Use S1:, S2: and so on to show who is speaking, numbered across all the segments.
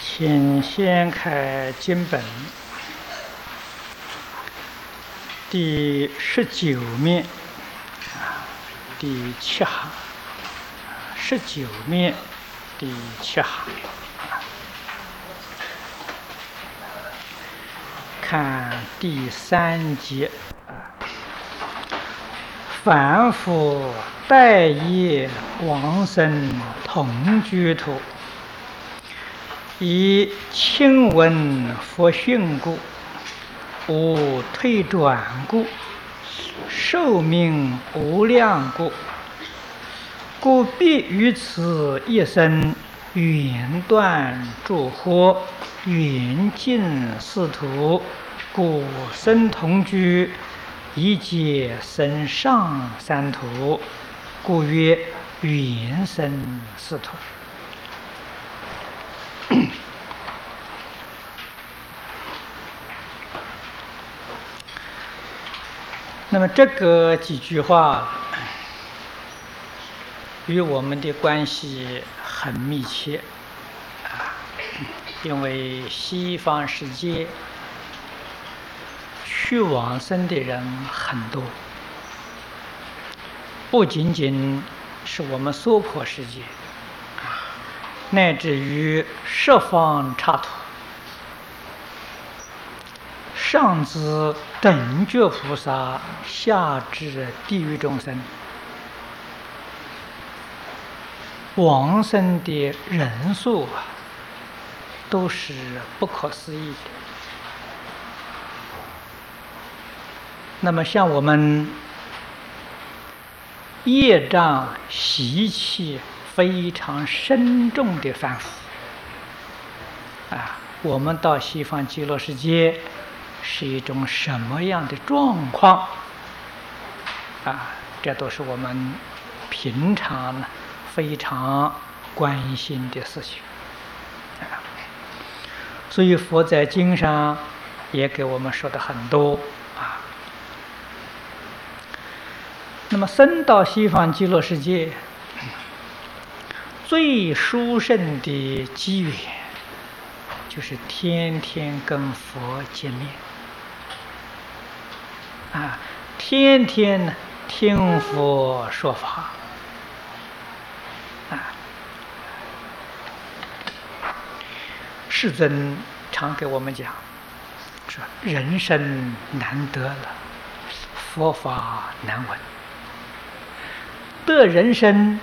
S1: 请掀开经本第19面，第7行，19面第7行，看第3节，凡夫待业往生同居土，以亲闻佛训故，无退转故，寿命无量故必于此一生远断诸惑，远近四土，故生同居，以解生上三途，故曰远生四土。那么这个几句话与我们的关系很密切因为西方世界去往生的人很多，不仅仅是我们娑婆世界，乃至于十方刹土，上至等觉菩萨，下至地狱众生，往生的人数都是不可思议的。那么像我们业障习气非常深重的凡夫我们到西方极乐世界是一种什么样的状况这都是我们平常非常关心的事情所以佛在经上也给我们说的很多那么生到西方极乐世界最殊胜的机缘就是天天跟佛见面天天听佛说法世尊常给我们讲说人生难得了，佛法难闻，得人生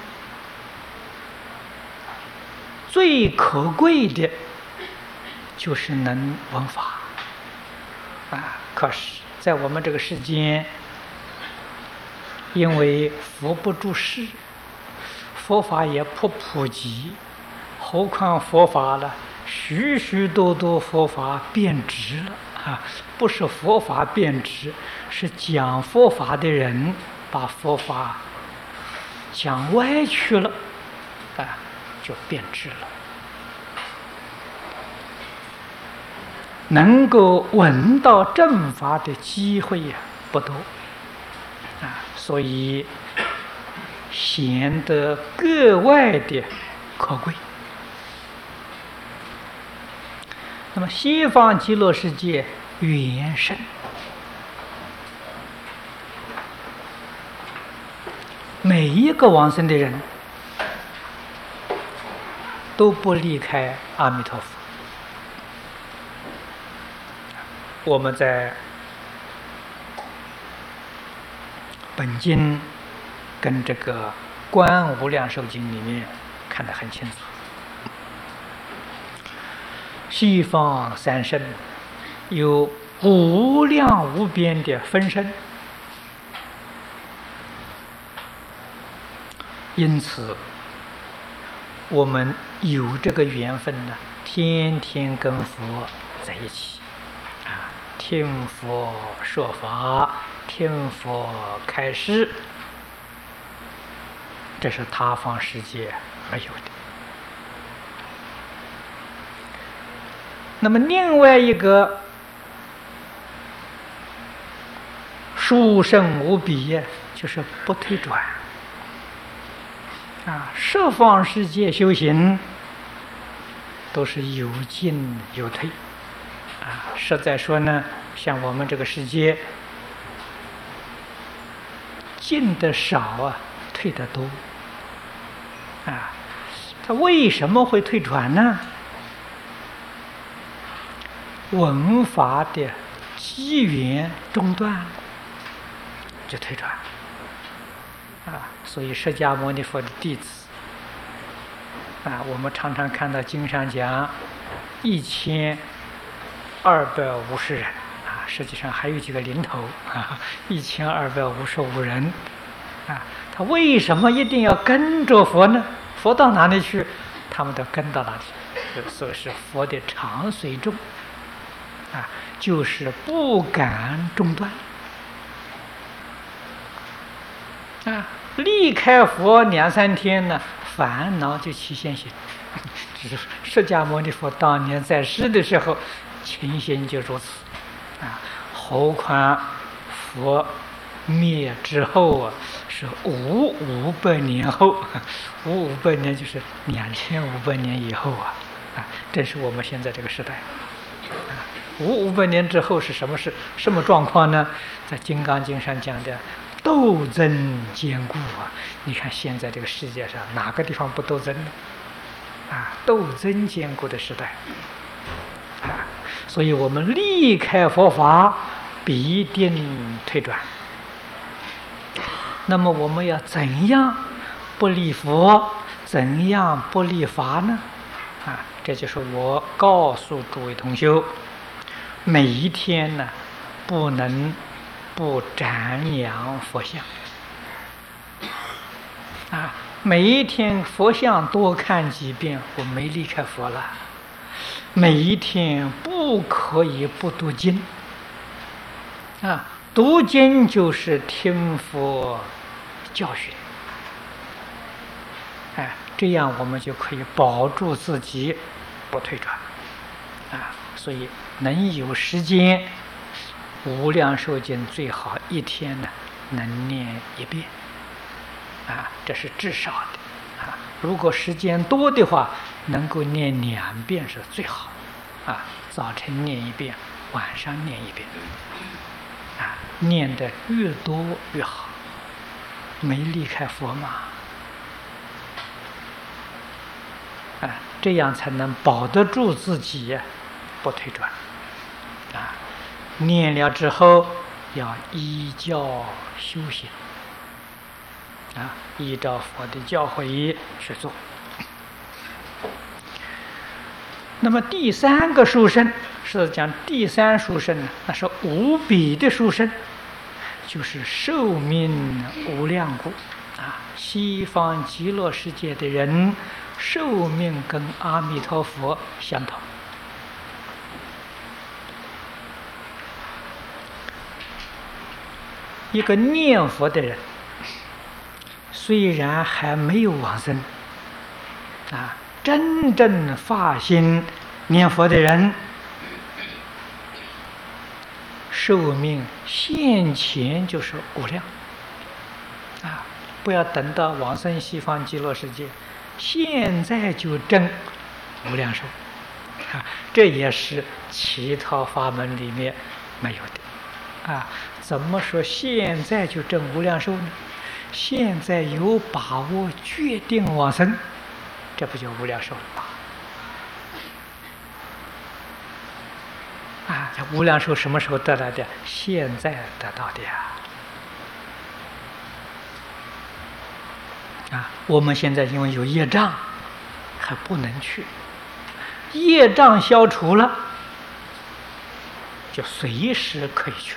S1: 最可贵的就是能闻法可是在我们这个世间，因为佛不住世，佛法也不普及，何况佛法了许许多多佛法变质了不是佛法变质，是讲佛法的人把佛法讲歪去了就变质了。能够闻到正法的机会不多所以显得格外的可贵。那么西方极乐世界远胜，每一个往生的人都不离开阿弥陀佛。我们在本经跟这个观无量寿经里面看得很清楚，西方三圣有无量无边的分身，因此我们有这个缘分天天跟佛在一起听佛说法，听佛开示，这是他方世界没有的。那么另外一个殊胜无比就是不退转十方世界修行都是有进有退，实在说呢，像我们这个世界，进的少退的多，它为什么会退转呢？文法的机缘中断，就退转，所以释迦牟尼佛的弟子，我们常常看到经上讲1250人，实际上还有几个零头，1255人，他为什么一定要跟着佛呢？佛到哪里去，他们都跟到哪里，所以是佛的常随众，就是不敢中断，离开佛2、3天呢，烦恼就起现行。只是释迦牟尼佛当年在世的时候，情形就如此，何况佛灭之后是500年后，500年就是2500年以后正是我们现在这个时代。500年之后是什么状况呢？在《金刚经》上讲的斗争坚固你看现在这个世界上哪个地方不斗争呢？斗争坚固的时代，所以我们离开佛法必定退转。那么我们要怎样不离佛，怎样不离法呢？这就是我告诉诸位同修，每一天呢，不能不瞻仰佛像，每一天佛像多看几遍，我没离开佛了。每一天不可以不读经，读经就是听佛教训，这样我们就可以保住自己不退转，所以能有时间，无量寿经最好一天呢能念1遍，这是至少的，如果时间多的话，能够念2遍是最好，早晨念1遍，晚上念1遍，念得越多越好，没离开佛嘛，这样才能保得住自己不退转，念了之后要依教修行，依照佛的教诲去做。那么第3个殊胜是讲第3殊胜呢，那是无比的殊胜，就是寿命无量故，西方极乐世界的人寿命跟阿弥陀佛相同。一个念佛的人，虽然还没有往生，真正发心念佛的人，寿命现前就是无量，不要等到往生西方极乐世界，现在就证无量寿，这也是其他法门里面没有的，怎么说现在就证无量寿呢？现在有把握决定往生，这不就无量寿了吗？这无量寿什么时候得来的？现在得到的呀！我们现在因为有业障，还不能去。业障消除了，就随时可以去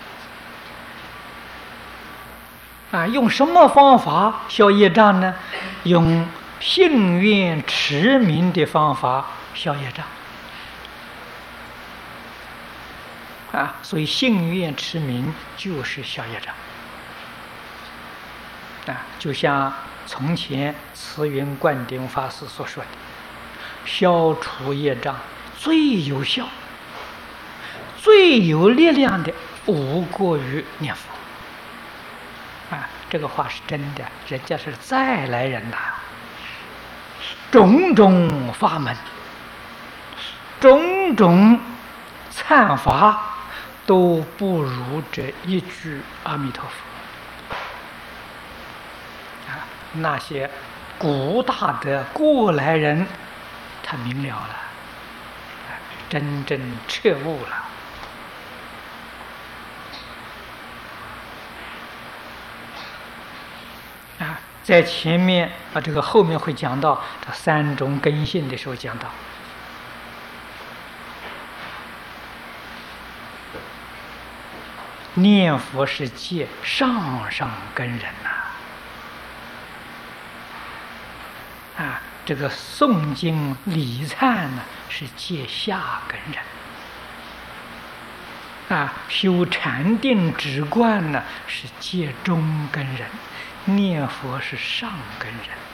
S1: 了。用什么方法消业障呢？用信愿持名的方法消业障。所以信愿持名就是消业障。就像从前慈云灌顶法师所说的，消除业障最有效、最有力量的，无过于念佛。这个话是真的，人家是再来人呐，种种法门种种忏法都不如这一句阿弥陀佛。那些古大的过来人，他明了了，真正彻悟了。在前面这个后面会讲到这三种根性的时候讲到，念佛是借上上根人这个诵经礼忏呢是借下根人，修禅定止观呢是借中根人，念佛是上根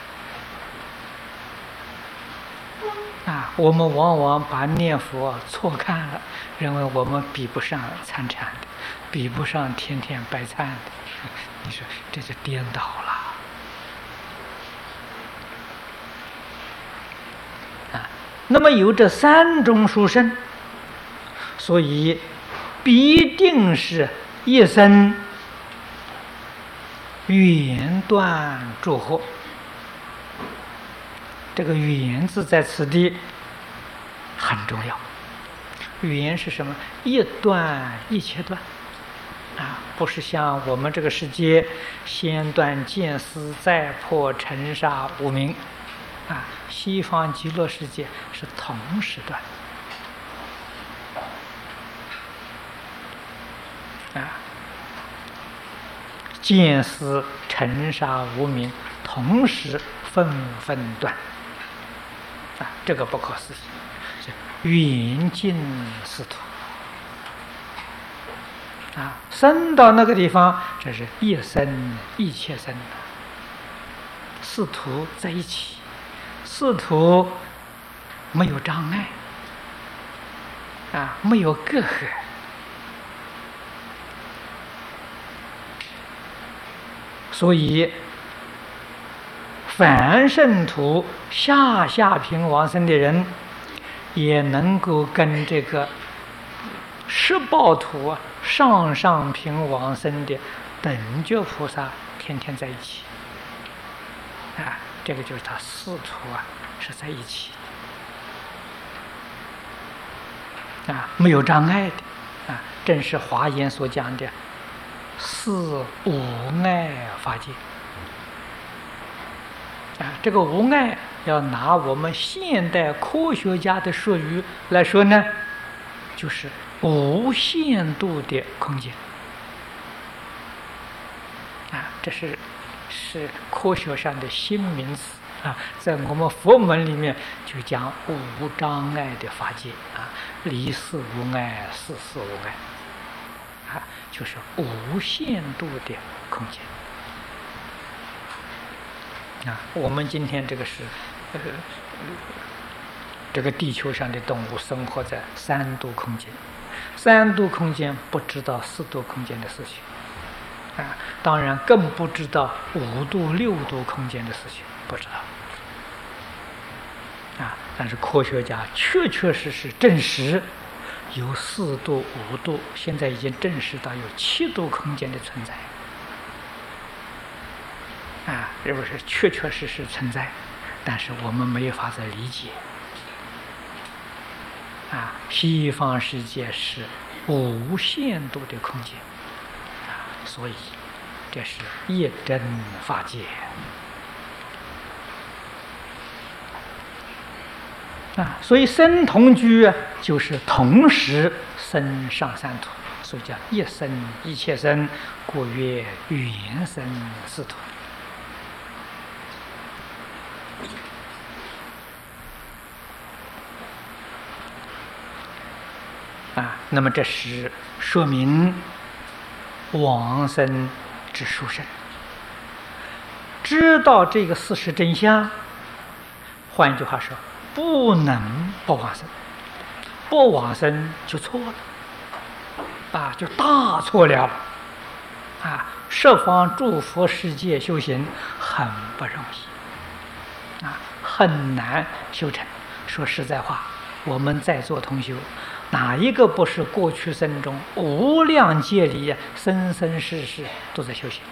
S1: 人。我们往往把念佛错看了，认为我们比不上参禅的，比不上天天拜忏的。你说这就颠倒了。那么有这三种殊胜，所以必定是一生圆断诸惑。这个圆字在此地很重要。圆是什么？一断一切断不是像我们这个世界先断见思，再破尘沙无明。西方极乐世界是同时断见思尘沙无明同时纷纷断这个不可思议，圆尽似土生到那个地方，这是一生一切生，四土在一起，四土没有障碍没有隔阂，所以凡圣土下品往生的人，也能够跟这个十报土上品往生的等觉菩萨天天在一起这个就是他四土是在一起没有障碍的正是华严所讲的四无碍法界这个无碍要拿我们现代科学家的术语来说呢，就是无限度的空间这是科学上的新名词在我们佛门里面就讲无障碍的法界离四无碍，四无碍就是无限度的空间我们今天这个是这个地球上的动物生活在三度空间，三度空间不知道四度空间的事情当然更不知道五度六度空间的事情，不知道但是科学家确实证实有四度五度，现在已经证实到有7度空间的存在认为是确实存在，但是我们没有法子理解西方世界是无限度的空间所以这是一真法界所以生同居就是同时生上三土，所以叫一生一切生，故曰圆生四土那么这是说明往生之殊胜，知道这个事实真相，换一句话说，不能不往生，不往生就错了就大错了十方诸佛世界修行很不容易很难修成。说实在话， 我们在座同修，哪一个不是过去生中无量劫里生生世世都在修行？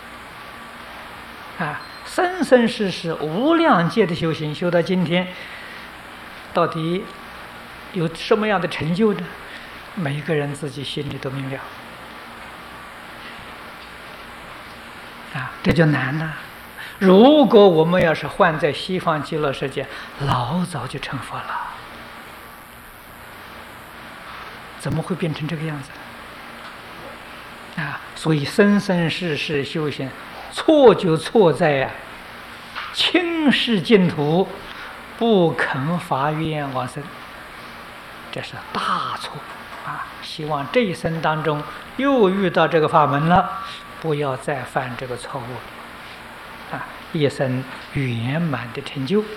S1: 生生世世无量劫的修行，修到今天，到底有什么样的成就呢？每个人自己心里都明了。这就难了。如果我们要是换在西方极乐世界，老早就成佛了。怎么会变成这个样子？所以生生世世修行，错就错在轻视净土，不肯发愿往生，这是大错希望这一生当中又遇到这个法门了，不要再犯这个错误一生圆满的成就。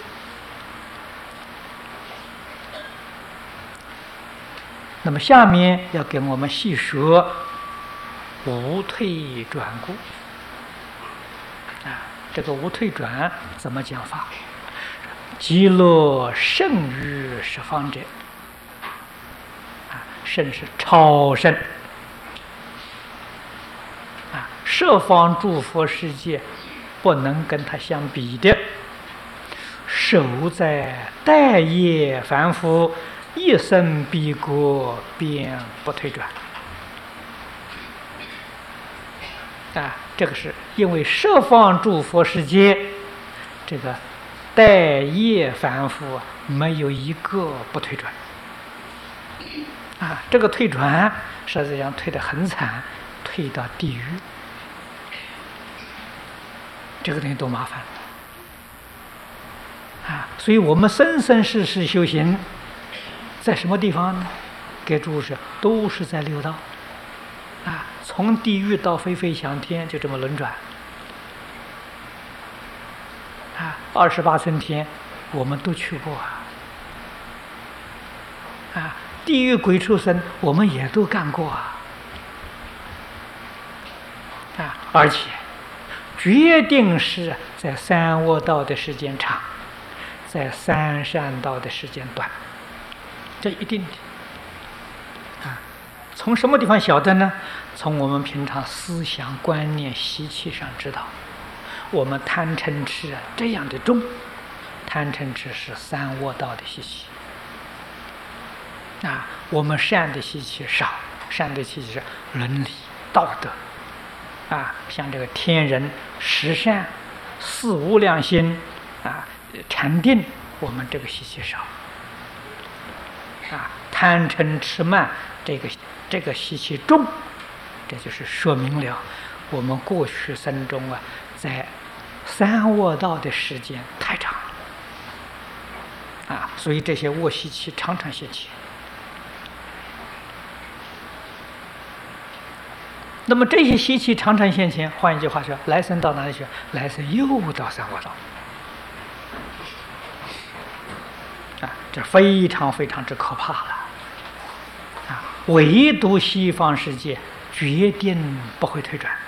S1: 那么下面要给我们细说无退转故这个无退转怎么讲法？极乐胜于十方者胜是超胜十方诸佛世界不能跟它相比的。守在待业凡夫，一生必过，便不退转这个是因为十方诸佛世界这个待业凡夫没有一个不退转这个退转实际上退得很惨，退到地狱，这个东西多麻烦所以我们生生世世修行在什么地方呢？给注释都是在六道从地狱到飞飞翔天，就这么轮转28层天我们都去过地狱鬼畜生我们也都干过而且决定是在三恶道的时间长，在三善道的时间短，这一定的从什么地方晓得呢？从我们平常思想观念习气上知道，我们贪嗔痴这样的重，贪嗔痴是三恶道的习气我们善的习气少，善的习气是伦理道德像这个天人十善四无量心禅定，我们这个习气少贪嗔痴慢这个习气重，这就是说明了我们过去生中在三恶道的时间太长了所以这些恶习气常常现起。那么这些习气常常现前，换一句话说，来生到哪里去？来生又到三恶道这非常非常之可怕了唯独西方世界决定不会退转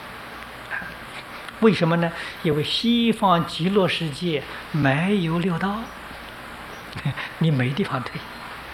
S1: 为什么呢？因为西方极乐世界没有六道你没地方退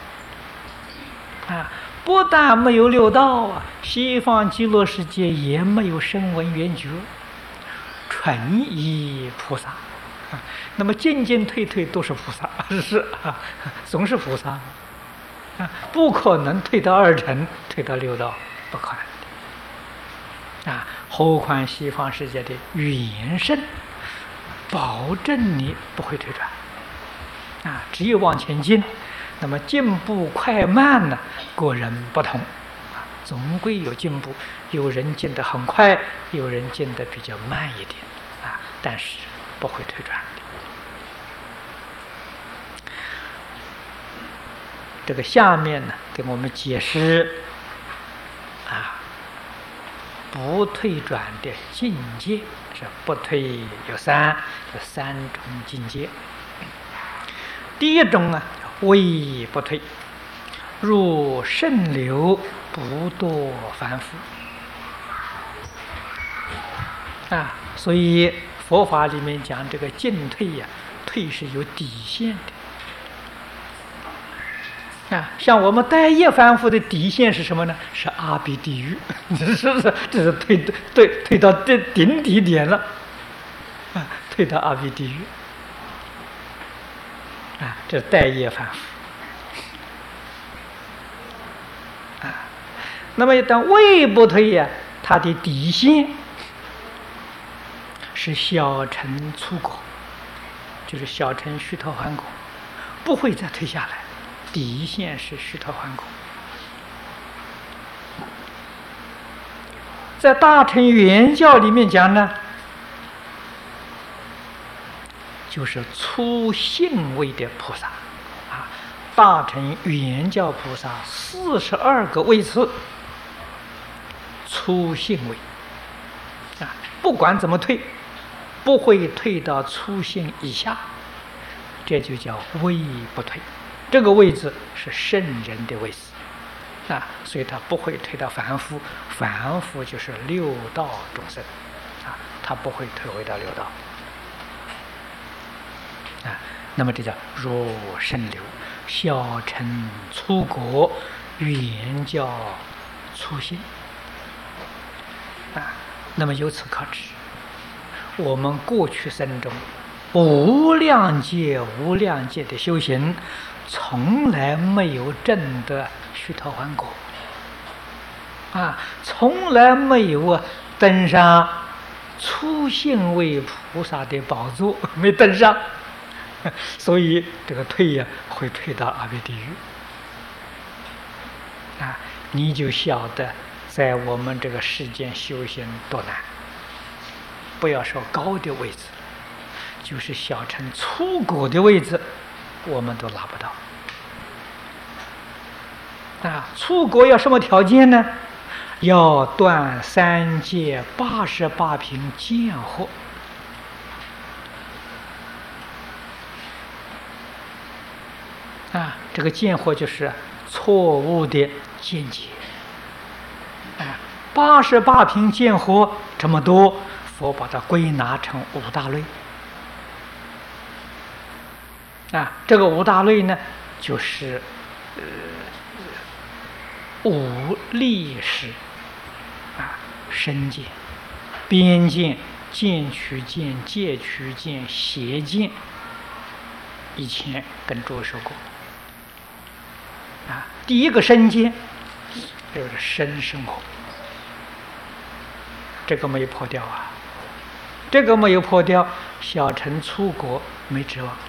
S1: 不但没有六道西方极乐世界也没有声闻缘觉，纯一菩萨那么进进退退都是菩萨总是菩萨不可能退到二乘，退到六道，不可能何况西方世界的语言圣保证你不会退转只有往前进。那么进步快慢呢，个人不同总归有进步，有人进得很快，有人进得比较慢一点但是不会退转。这个下面呢给我们解释不退转的境界是不退有三种境界。第一种微不退，入圣流，不堕凡夫所以佛法里面讲这个进退退是有底线的像我们待业凡夫的底线是什么呢？是阿鼻地狱，这是退到顶底点了，退到阿鼻地狱，这是待业凡夫。那么当位不退呀，它的底线是小乘初果，就是小乘须陀洹果，不会再退下来。底线是须陀洹果。在大乘圆教里面讲呢，就是初信位的菩萨大乘圆教菩萨42个位次，初信位不管怎么退，不会退到初信以下，这就叫位不退。这个位置是圣人的位置所以他不会退到凡夫，凡夫就是六道众生他不会退回到六道那么这叫若圣流，小乘初果，圆教初信那么由此可知，我们过去生中无量劫的修行，从来没有证得须陀洹果从来没有登上初信位菩萨的宝座，没登上，所以这个退会退到阿鼻地狱你就晓得在我们这个世间修行多难。不要说高的位置，就是小乘初果的位置我们都拿不到初果要什么条件呢？要断三界88品见惑这个见惑就是错误的见解88品见惑这么多，佛把它归纳成5大类这个5大类呢，就是五力识身见、边见、见取见、戒取见、邪见，以前跟诸位说过第一个身见就是身生活，这个没有破掉这个没有破掉，小乘初果没指望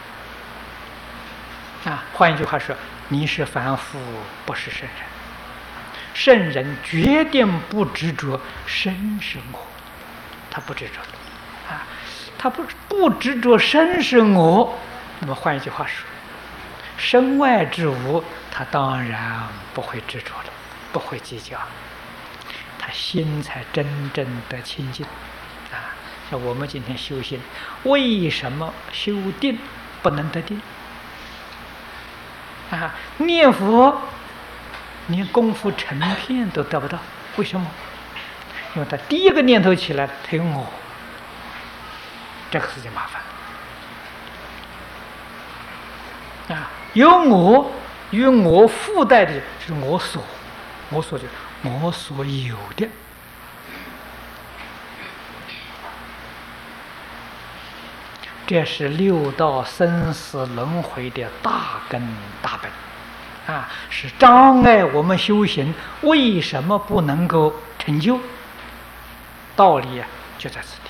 S1: 换一句话说，你是凡夫，不是圣人。圣人决定不执着身生我，他不执着他不执着身是我。那么换一句话说，身外之物他当然不会执着了，不会计较，他心才真正的清净像我们今天修行，为什么修定不能得定念佛连功夫成片都得不到，为什么？因为他第一个念头起来，他有我，这个事情麻烦有我与我附带的就是我所就我所有的这是六道生死轮回的大根大本是障碍我们修行为什么不能够成就，道理就在此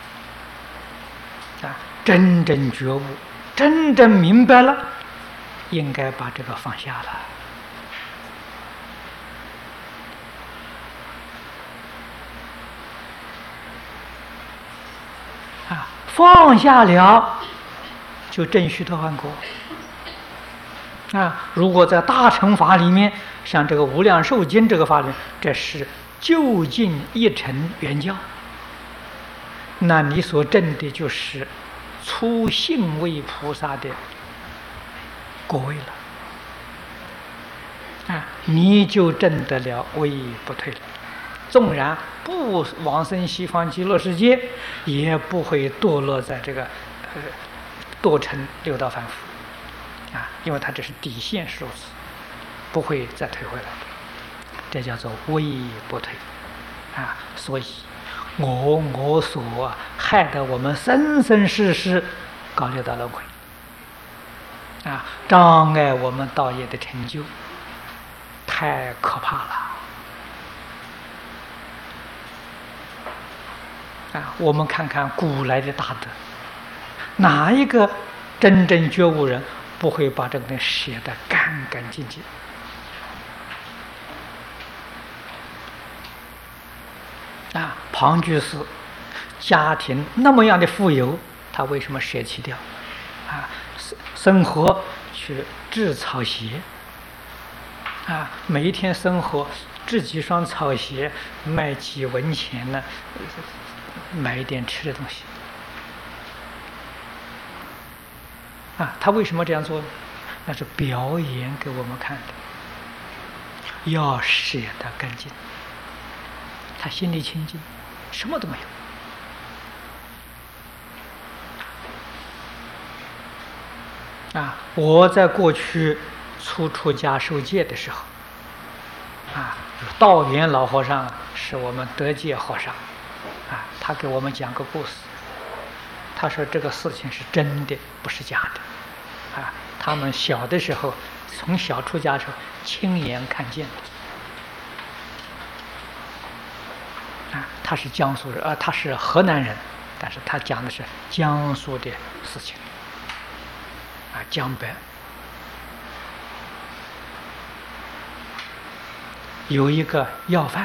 S1: 地真正觉悟，真正明白了，应该把这个放下了放下了就证须陀洹果如果在大乘法里面，像这个无量寿经这个法里，这是究竟一乘圆教，那你所证的就是初信位菩萨的果位了你就证得了位不退了。纵然不往生西方极乐世界，也不会堕落在这个堕成六道凡夫因为它这是底线是如此不会再退回来的，这叫做微不退啊。所以我所害得我们生生世世搞六道轮回啊，障碍我们道业的成就，太可怕了啊！我们看看古来的大德，哪一个真正觉悟人不会把这个东西写得干干净净？啊，庞居士家庭那么样的富有，他为什么舍弃掉？啊，生活去制草鞋，啊，每一天生活制几双草鞋，卖几文钱呢，买一点吃的东西。啊，他为什么这样做呢？那是表演给我们看的，要舍得干净。他心里清净，什么都没有。啊，我在过去出家受戒的时候，啊，道元老和尚是我们德界和尚，啊，他给我们讲个故事。他说这个事情是真的，不是假的，啊，他们小的时候，从小出家的时候亲眼看见的。啊，他是江苏人，他是河南人，但是他讲的是江苏的事情，啊，江北有一个要饭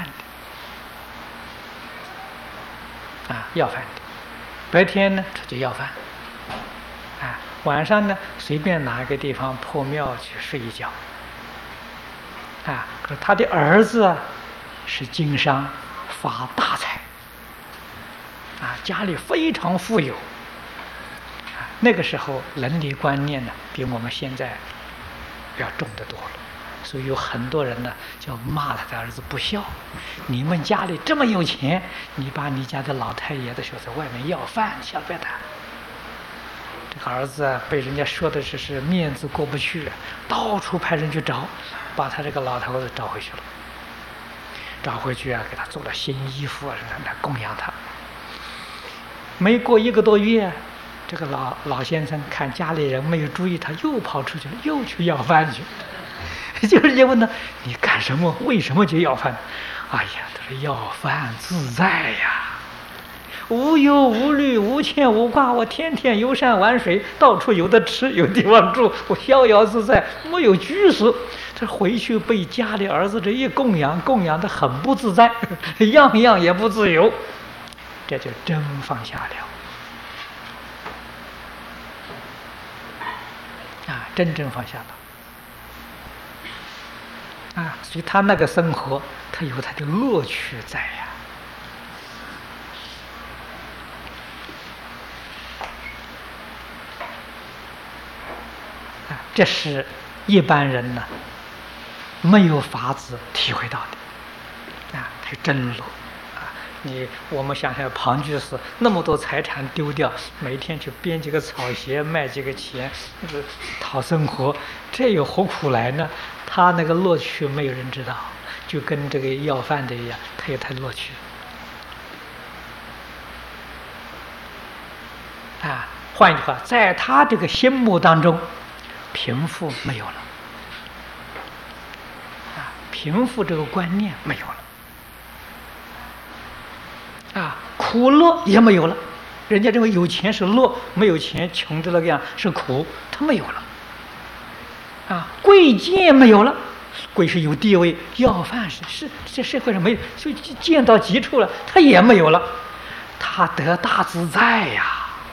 S1: 的，啊，要饭的，白天呢他就要饭，啊，晚上呢随便哪一个地方破庙去睡一觉，啊，可是他的儿子啊是经商。发大财啊，家里非常富有啊。那个时候伦理观念呢，比我们现在要重得多了，所以有很多人呢就骂他的儿子不孝。你们家里这么有钱，你把你家的老太爷的时候在外面要饭，晓不晓得？这个儿子被人家说的是面子过不去，到处派人去找，把他这个老头子找回去了。找回去啊，给他做了新衣服啊，来供养他。没过1个多月，这个老先生看家里人没有注意，他又跑出去了，又去要饭去。就是人家问他：“你干什么？为什么去要饭？”哎呀，他说：“要饭自在呀，无忧无虑，无牵无挂，我天天游山玩水，到处有的吃，有地方住，我逍遥自在，没有拘束。”这回去被家里儿子这一供养的很不自在，样样也不自由，这就真放下了啊，真正放下了啊，所以他那个生活，他有他的乐趣在呀。啊，这是一般人呢没有法子体会到的啊，他真乐啊！我们想想，庞居士那么多财产丢掉，每天去编几个草鞋，卖几个钱，讨生活，这有何苦来呢？他那个乐趣没有人知道，就跟这个要饭的一样，他有他的乐趣啊。换一句话，在他这个心目当中，贫富没有了。贫富这个观念没有了，啊，苦乐也没有了。人家认为有钱是乐，没有钱穷的那个样是苦，他没有了。啊，贵贱没有了，贵是有地位，要饭是这社会上没有，就贱到极处了，他也没有了，他得大自在呀！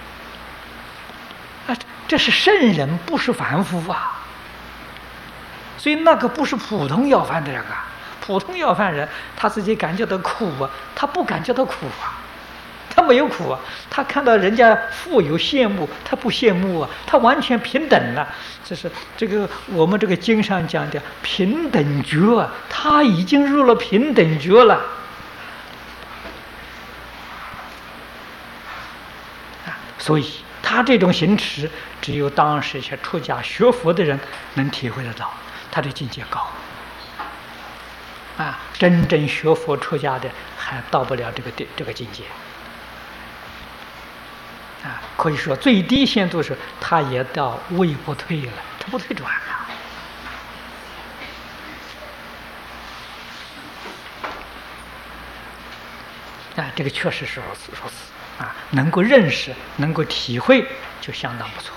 S1: 啊，这是圣人，不是凡夫啊。所以那个不是普通要饭的人啊，普通要饭人他自己感觉到苦啊，他不感觉到苦啊，他没有苦啊，他看到人家富有羡慕，他不羡慕啊，他完全平等了。这是这个我们这个经上讲的平等觉啊，他已经入了平等觉了啊，所以他这种行持，只有当时一些出家学佛的人能体会得到。 他的境界高。真正学佛出家的还到不了这个境界。可以说最低限度是他也到位不退了，他不退转了。这个确实是如此。能够认识，能够体会，就相当不错。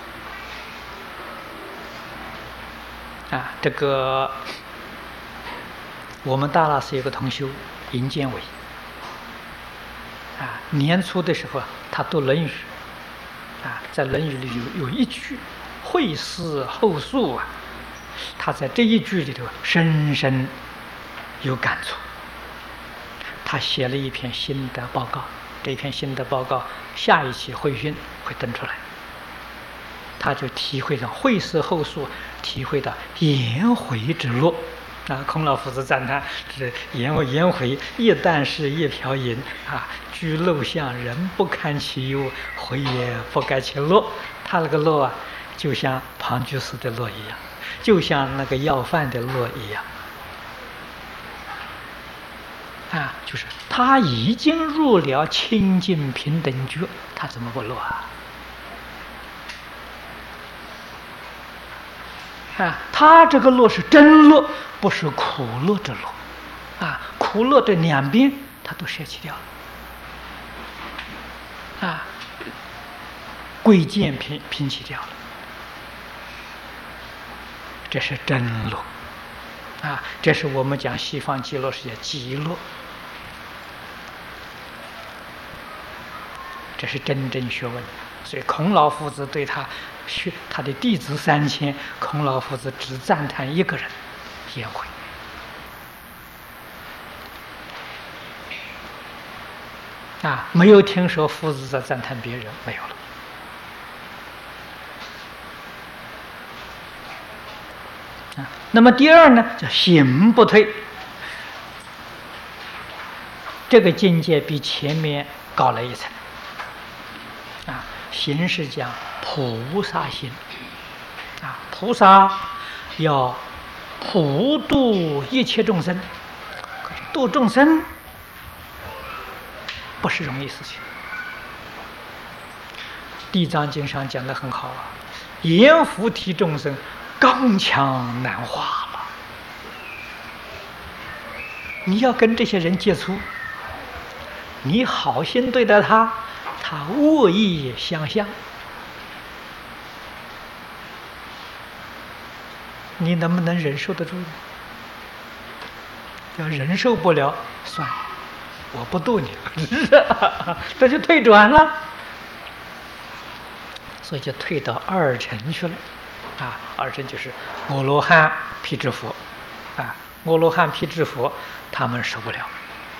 S1: 这个我们大老师有个同修尹建伟，年初的时候他读《论语》，在《论语》里有一句“惠思后素”他在这一句里头深深有感触。他写了一篇心得报告，这篇心得报告下一期会讯会登出来。他就体会到惠思后素，体会到颜回之乐。孔老夫子赞叹：这颜回一旦是一瓢饮居陋巷，人不堪其忧，回也不改其乐。他那个乐就像庞居士的乐一样，就像那个要饭的乐一样。就是他已经入了清净平等觉，他怎么不乐他这个乐是真乐，不是苦乐之乐苦乐的两边他都舍弃掉了贵贱平弃掉了，这是真乐这是我们讲西方极乐世界极乐，这是真正学问。所以孔老夫子对他的弟子3000，孔老夫子只赞叹一个人，颜回。没有听说夫子在赞叹别人，没有了。那么第二呢，叫行不退。这个境界比前面高了一层。行是讲菩萨行菩萨要普度一切众生，度众生不是容易事情。地藏经上讲得很好阎浮提众生刚强难化了。你要跟这些人接触，你好心对待他，他恶意相向，你能不能忍受得住呢？要忍受不了，算了，我不度你了，这就退转了，所以就退到二乘去了。二乘就是阿罗汉、辟支佛阿罗汉、辟支佛他们受不了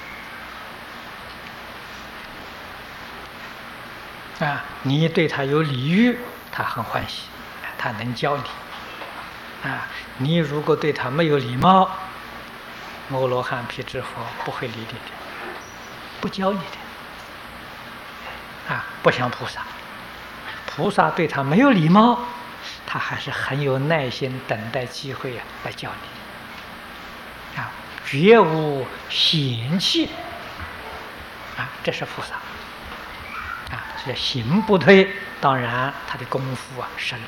S1: 你对他有礼遇，他很欢喜，他能教你你如果对他没有礼貌，阿罗汉、辟支佛不会理你的，不教你的不像菩萨，菩萨对他没有礼貌，他还是很有耐心等待机会来教你绝无嫌弃这是菩萨所以行不退。当然他的功夫深了，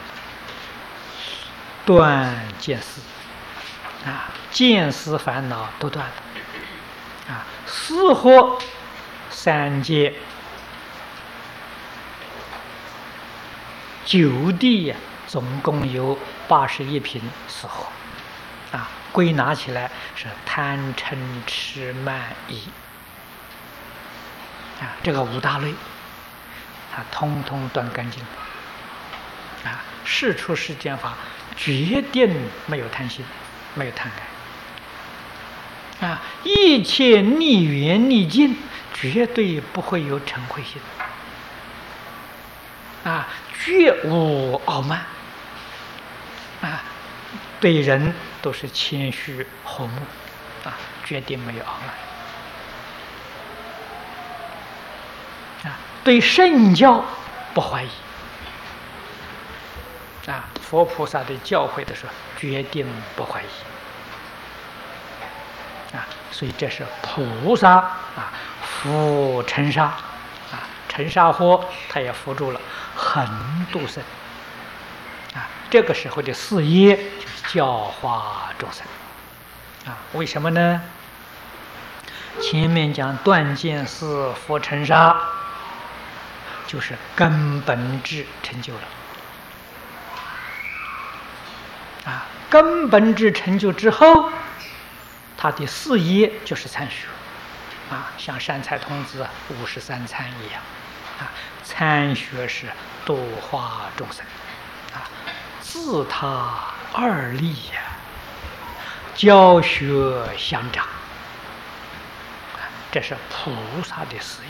S1: 断见思见思烦恼都断了思惑三界9地总共有81品思惑归纳起来是贪嗔痴慢疑这个5大类通通断干净事出世间法决定没有贪心，没有贪爱一切逆缘逆境绝对不会有嗔恚心绝无傲慢对人都是谦虚和睦决定没有傲慢对圣教不怀疑佛菩萨的教诲的时候，决定不怀疑啊。所以这是菩萨啊，扶尘沙啊，尘沙火他也扶住了，横度生啊。这个时候的事业就是教化众生啊。为什么呢？前面讲断见思扶尘沙，就是根本智成就了啊。根本智成就之后，他的事业就是参学啊，像善财童子53参一样啊。参学是度化众生啊，自他二利呀，教学相长。这是菩萨的事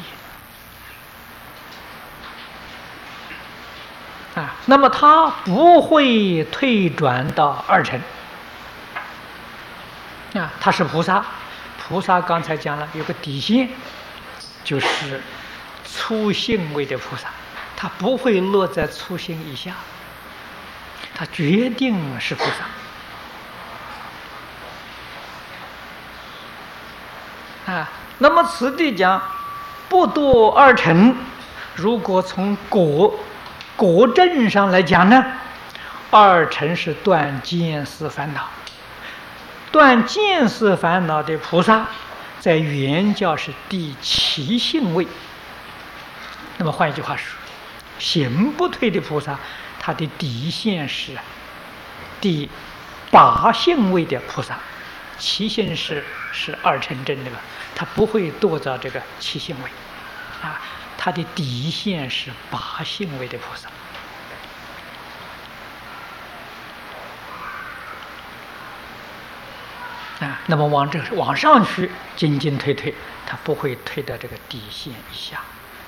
S1: 业啊。那么他不会退转到二乘啊，他是菩萨。菩萨刚才讲了有个底线，就是粗性位的菩萨，他不会落在粗性以下，他决定是菩萨啊。那么此地讲不堕二乘，如果从果证上来讲呢，二乘是断见思烦恼，断见思烦恼的菩萨在原教是第7性位。那么换一句话说，行不退的菩萨，他的底线是第8性位的菩萨。7性是二乘正的吧，他不会堕到这个7性位啊，他的底线是8性位的菩萨啊。那么往上去进进退退，他不会退到这个底线以下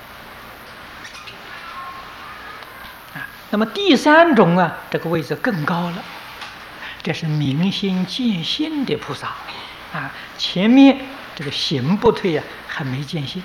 S1: 啊。那么第3种啊，这个位置更高了，这是明心见性的菩萨啊。前面这个行不退啊，还没见性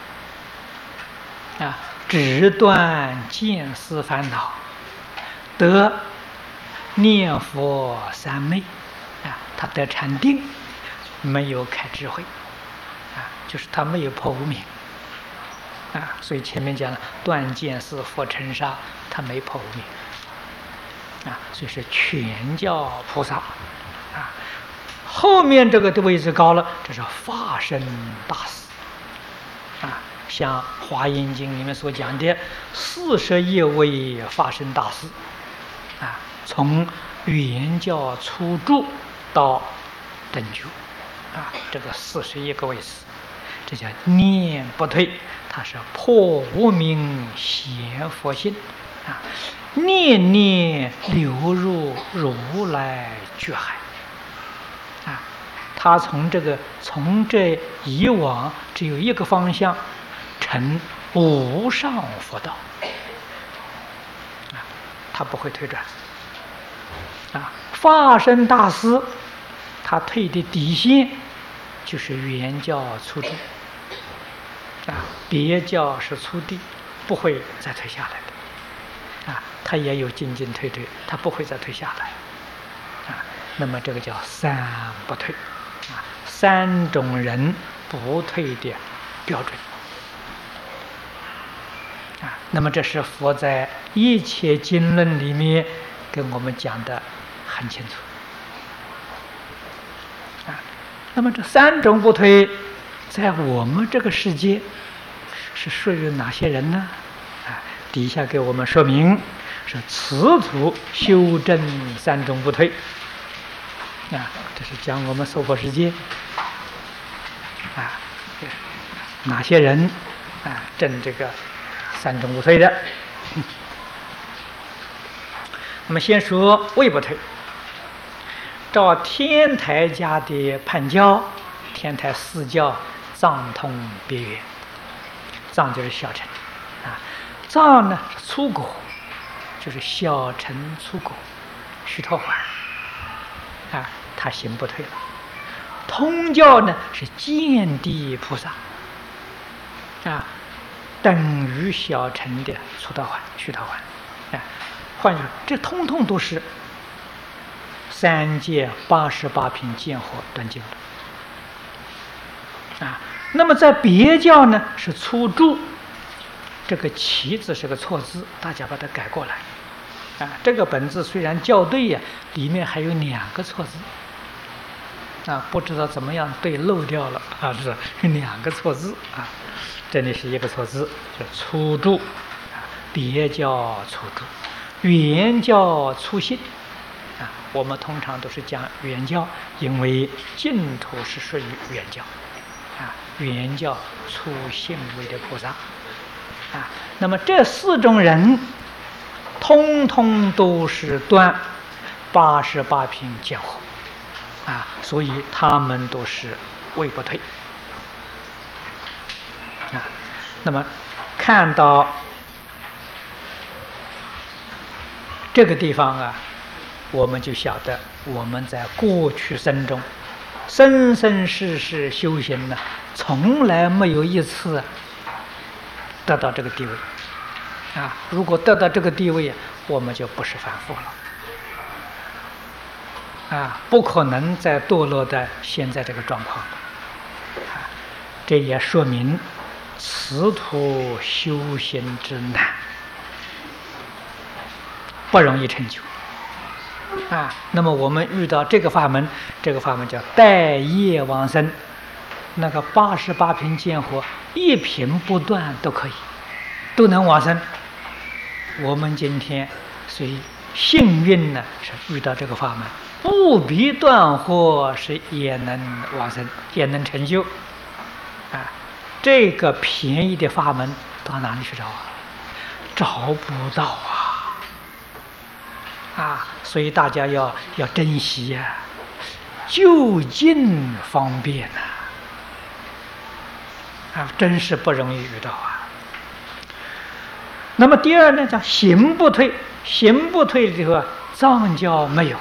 S1: 啊，只断见思烦恼，得念佛三昧啊，他得禅定，没有开智慧啊，就是他没有破无明啊。所以前面讲了断见思扶尘沙，他没破无明啊，所以是全教菩萨啊。后面这个的位置高了，这是法身大士啊，像《华严经》里面所讲的41位法身大士啊，从原教初住到等觉啊，这个41个位置，这叫念不退，它是破无明显佛性啊，念念流入如来觉海啊。他从这以往只有一个方向，成无上佛道啊，他不会退转啊。法身大师他退的底线就是原教初地啊，别教是初地，不会再退下来的啊。他也有进进退退，他不会再退下来啊。那么这个叫三不退啊，3种人不退的标准啊。那么这是佛在一切经论里面跟我们讲的很清楚啊。那么这3种不退，在我们这个世界是属于哪些人呢？啊，底下给我们说明是此处修正3种不退啊，这是讲我们娑婆世界啊，哪些人啊证这个3种不退的。那么先说位不退，照天台家的判教，天台4教藏通别圆，藏就是小乘啊，藏呢是粗果，就是小乘粗果，须陀洹啊，他行不退了。通教呢是见地菩萨啊，等于小乘的须陀洹啊。 换句话说，这通通都是三界88品见惑断尽了啊。那么在别教呢是初住，这个其字是个错字，大家把它改过来啊。这个本字虽然校对呀，里面还有2个错字啊，不知道怎么样对漏掉了啊，是2个错字啊。这里是一个错字，叫初住啊，别教初住，原教初信啊。我们通常都是讲原教，因为净土是属于原教啊，原教初信位的菩萨啊。那么这4种人，通通都是断88品见惑啊，所以他们都是位不退啊。那么看到这个地方啊，我们就晓得我们在过去生中生生世世修行呢，从来没有一次得到这个地位啊。如果得到这个地位，我们就不是凡夫了啊，不可能再堕落在现在这个状况啊。这也说明此土修行之难，不容易成就啊。那么我们遇到这个法门，这个法门叫待业往生，那个88品见惑一品不断都可以，都能往生。我们今天虽幸运呢，是遇到这个法门，不必断惑，是也能往生，也能成就啊。这个便宜的法门到哪里去找啊？找不到啊！所以大家要珍惜呀，就近方便啊，真是不容易遇到啊。那么第二呢，叫行不退，行不退这个藏教没有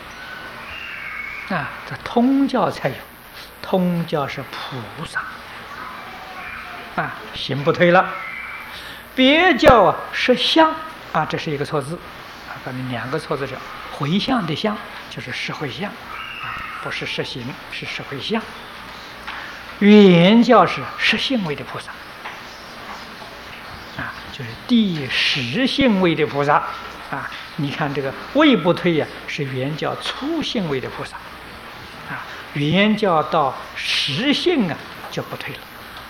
S1: 啊，这通教才有，通教是菩萨啊，行不退了。别教啊是相啊，这是一个错字啊，反正2个错字叫回向的相，就是实回向啊，不是实行，是实回向。原教是实性位的菩萨啊，就是第10性位的菩萨啊。你看这个位不退呀，是原教初性位的菩萨啊，原教到10性啊就不退了。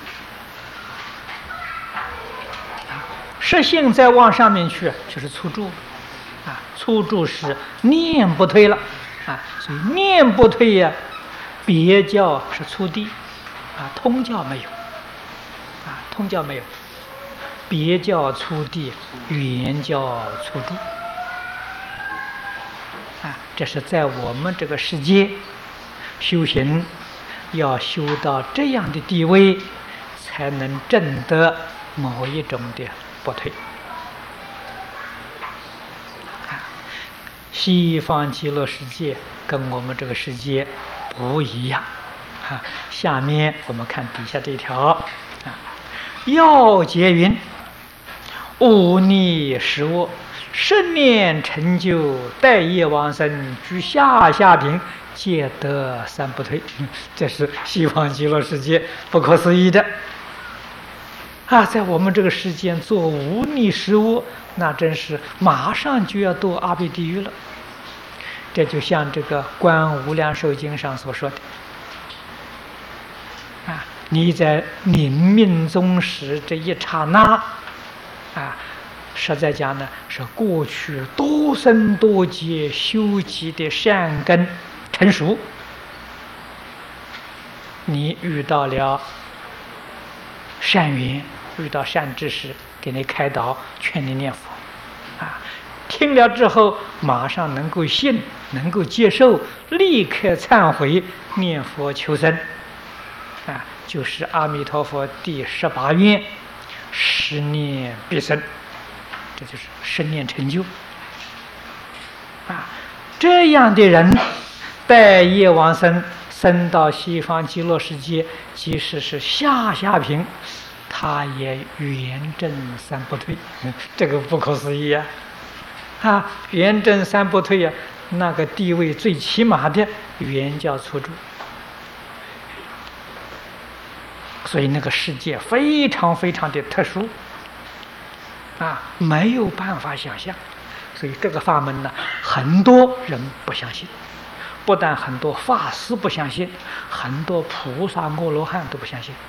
S1: 实性再往上面去就是初住啊，初住是念不退了啊，所以念不退呀，别教是初地啊，通教没有啊，通教没有，别教初地，原教初住啊，这是在我们这个世界修行，要修到这样的地位，才能证得某一种的不退啊。西方极乐世界跟我们这个世界不一样啊。下面我们看底下这条啊，要解云：忤逆实我10念成就，待业往生，居下品，皆得3不退。这是西方极乐世界不可思议的啊！在我们这个世间做忤逆实我，那真是马上就要堕阿鼻地狱了。这就像这个《观无量寿经》上所说的啊，你在临命终时这一刹那啊，实在讲呢，是过去多生多劫修集的善根成熟，你遇到了善缘，遇到善知识，给你开导，劝你念佛啊，听了之后马上能够信，能够接受，立刻忏悔，念佛求生啊，就是阿弥陀佛第18愿，10念必生，这就是10念成就啊。这样的人待业往生，生到西方极乐世界，即使是下品，他也圆证3不退，这个不可思议啊！ 圆正三不退呀，那个地位最起码的圆教初住，所以那个世界非常非常的特殊，没有办法想象。所以这个法门呢，很多人不相信，不但很多法师不相信，很多菩萨阿罗汉都不相信。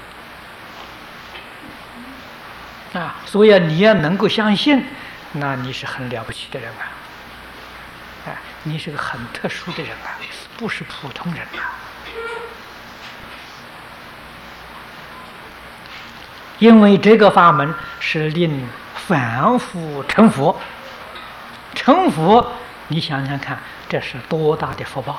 S1: 所以你要能够相信，那你是很了不起的人你是个很特殊的人不是普通人因为这个法门是令凡夫成佛，成佛，你想想看，这是多大的福报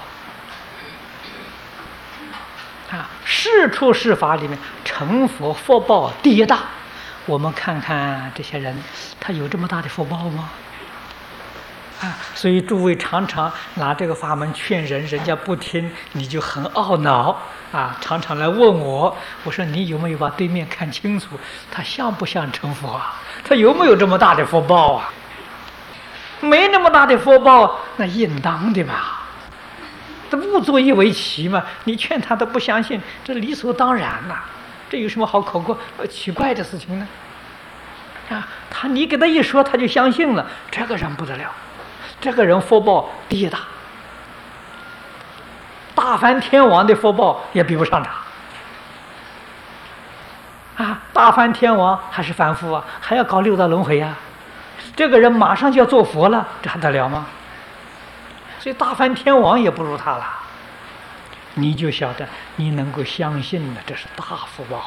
S1: 世出世法里面，成佛福报第一大。我们看看这些人，他有这么大的福报吗？所以诸位常常拿这个法门劝人，人家不听，你就很懊恼常常来问我，我说你有没有把对面看清楚，他像不像成佛他有没有这么大的福报没那么大的福报，那应当的嘛，这不足以为奇嘛。你劝他都不相信，这理所当然这有什么好奇怪的事情呢？你给他一说，他就相信了，这个人不得了，这个人福报第一大，大梵天王的福报也比不上他大梵天王还是凡夫还要搞六道轮回这个人马上就要做佛了，这还得了吗？所以大梵天王也不如他了。你就晓得你能够相信这是大福报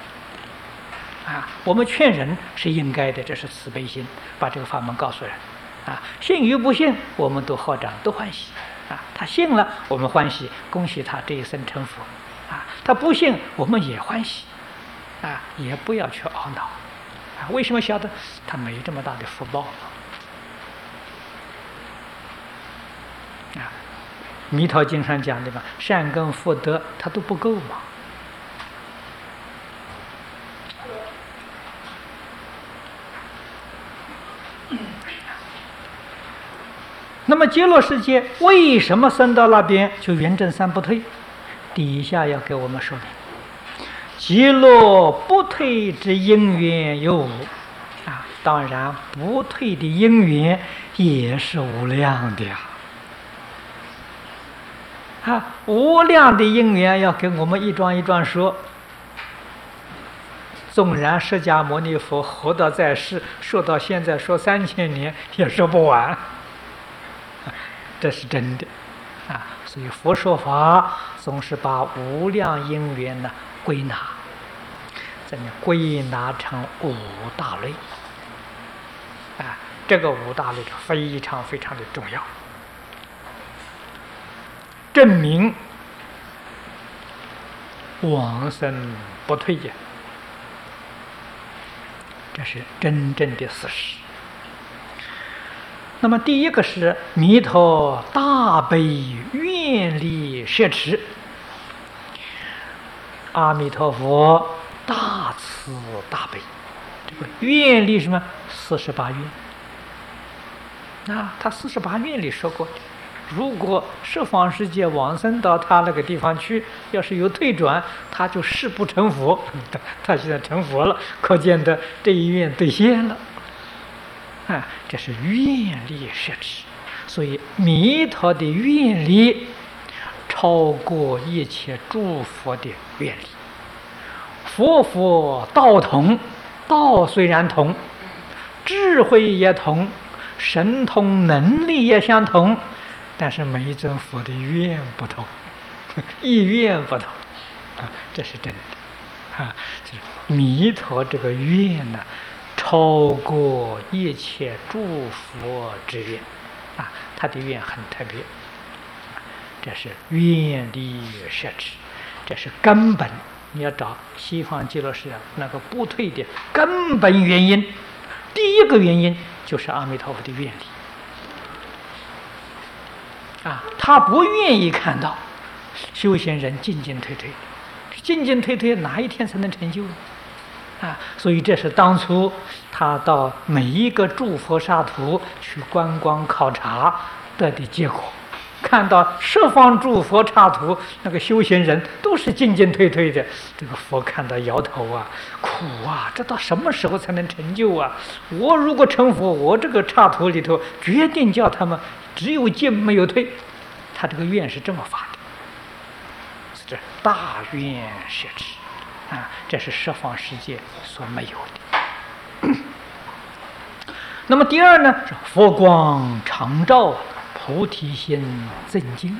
S1: 我们劝人是应该的，这是慈悲心，把这个法门告诉人信与不信我们都合掌都欢喜他信了我们欢喜，恭喜他这一生成佛他不信我们也欢喜也不要去懊恼为什么晓得他没这么大的福报弥陀经上讲的嘛，善根福德他都不够嘛。那么极乐世界为什么升到那边就圆正三不退？底下要给我们说明，极乐不退之因缘有无当然不退的因缘也是无量的无量的因缘要给我们一桩一桩说。纵然释迦牟尼佛活到在世，说到现在说3000年也说不完这是真的所以佛说法总是把无量因缘呢归纳，这里归纳成五大类这个五大类非常非常的重要，证明往生不退这是真正的事实。那么第一个是弥陀大悲愿力摄持，阿弥陀佛大慈大悲，这个愿力什么48愿他48愿里说过，如果十方世界往生到他那个地方去，要是有退转，他就誓不成佛他现在成佛了，可见的这一愿兑现了这是愿力摄持。所以弥陀的愿力超过一切诸佛的愿力。佛道同，道虽然同，智慧也同，神通能力也相同，但是每一尊佛的愿不同意愿不同这是真的就是弥陀这个愿呢超过一切诸佛之愿他的愿很特别这是愿力摄持，这是根本。你要找西方极乐世界那个不退的根本原因，第一个原因就是阿弥陀佛的愿力他不愿意看到修行人进进退退，进进退退哪一天才能成就所以这是当初他到每一个诸佛刹土去观光考察得的结果。看到十方诸佛刹土那个修行人都是进进退退的，这个佛看到摇头啊，苦啊，这到什么时候才能成就啊？我如果成佛，我这个刹土里头决定叫他们只有进没有退。他这个愿是这么发的，是这大愿摄持这是十方世界所没有的。那么第二呢，是佛光常照，菩提心增进。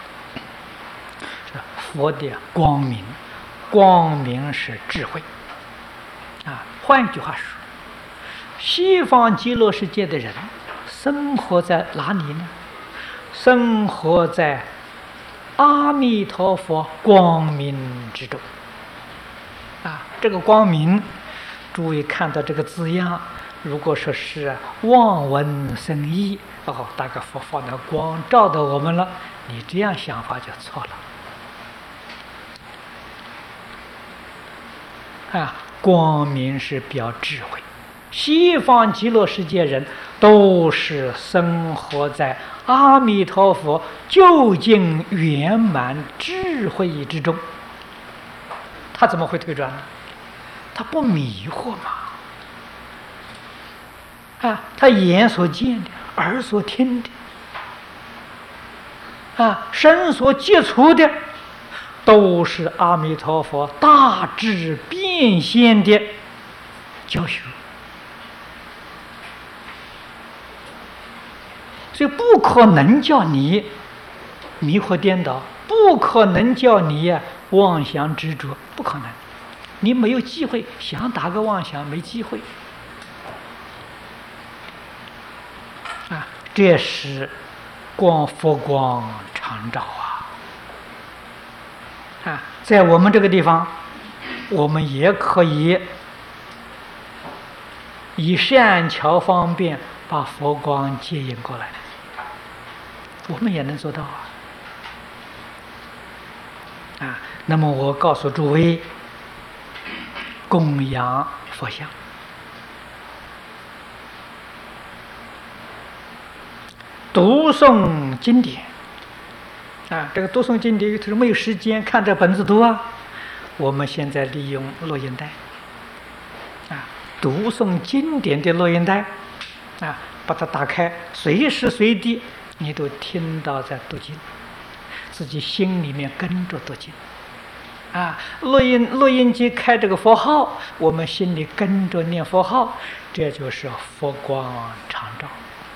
S1: 佛的光明，光明是智慧换一句话说，西方极乐世界的人生活在哪里呢？生活在阿弥陀佛光明之中这个光明，诸位看到这个字样，如果说是望闻生义大概佛放的光照到我们了，你这样想法就错了光明是表智慧，西方极乐世界人都是生活在阿弥陀佛究竟圆满智慧之中，他怎么会退转呢？他不迷惑嘛他眼所见的，耳所听的身所接触的，都是阿弥陀佛大智变现的教学，所以不可能叫你迷惑颠倒，不可能叫你妄想执着，不可能，你没有机会，想打个妄想没机会这是佛光常照在我们这个地方，我们也可以以善巧方便把佛光接引过来，我们也能做到那么我告诉诸位，供养佛像，读诵经典这个读诵经典有时候没有时间看这本子读我们现在利用录音带读诵经典的录音带把它打开，随时随地你都听到在读经，自己心里面跟着读经录音机开这个佛号，我们心里跟着念佛号，这就是佛光常照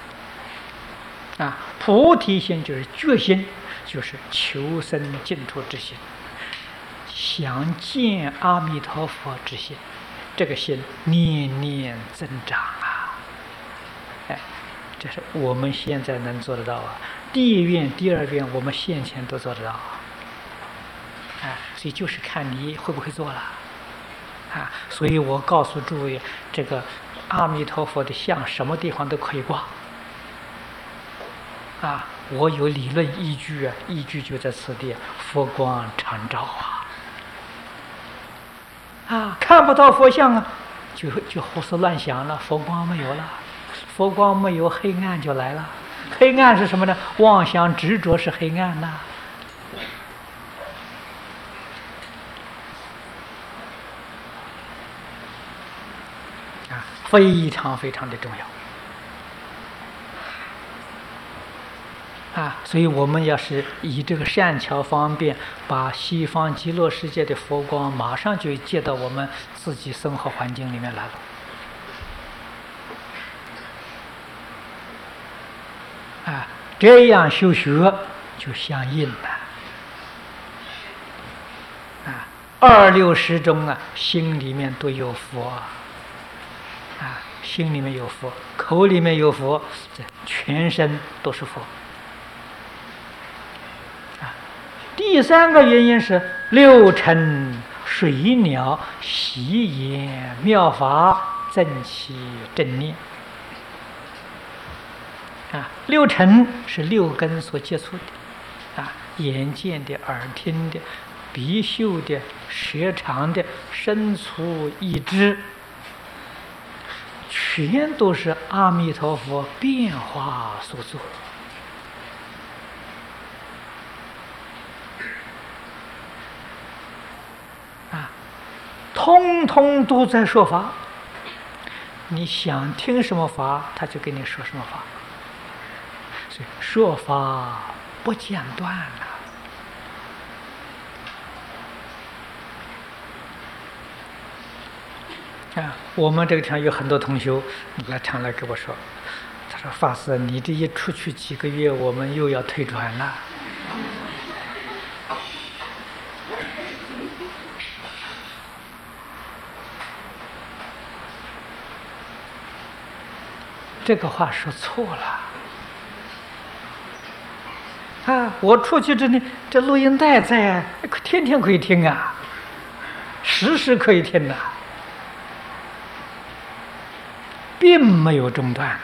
S1: 菩提心就是决心，就是求生净土之心，想见阿弥陀佛之心，这个心念念增长这是我们现在能做得到第一愿第二愿我们现前都做得到所以就是看你会不会做了所以我告诉诸位，这个阿弥陀佛的像什么地方都可以挂我有理论依据依据就在此地，佛光常照看不到佛像就胡思乱想了，佛光没有了，佛光没有，黑暗就来了。黑暗是什么呢？妄想执着是黑暗呐非常非常的重要所以我们要是以这个善巧方便，把西方极乐世界的佛光马上就接到我们自己生活环境里面来了这样修学就相应了二六时中心里面都有佛心里面有佛，口里面有佛，这全身都是佛第三个原因是六尘水鸟习言妙法正其正念六尘是六根所接触的眼见的、耳听的、 鼻嗅的、舌尝的、身处意知，全都是阿弥陀佛变化所做。通通都在说法。你想听什么法，他就给你说什么法。所以说法不间断我们这个地方有很多同修常来跟我说，他说：“法师，你这一出去几个月，我们又要退转了。”这个话说错了我出去这录音带在，天天可以听啊，时时可以听并没有中断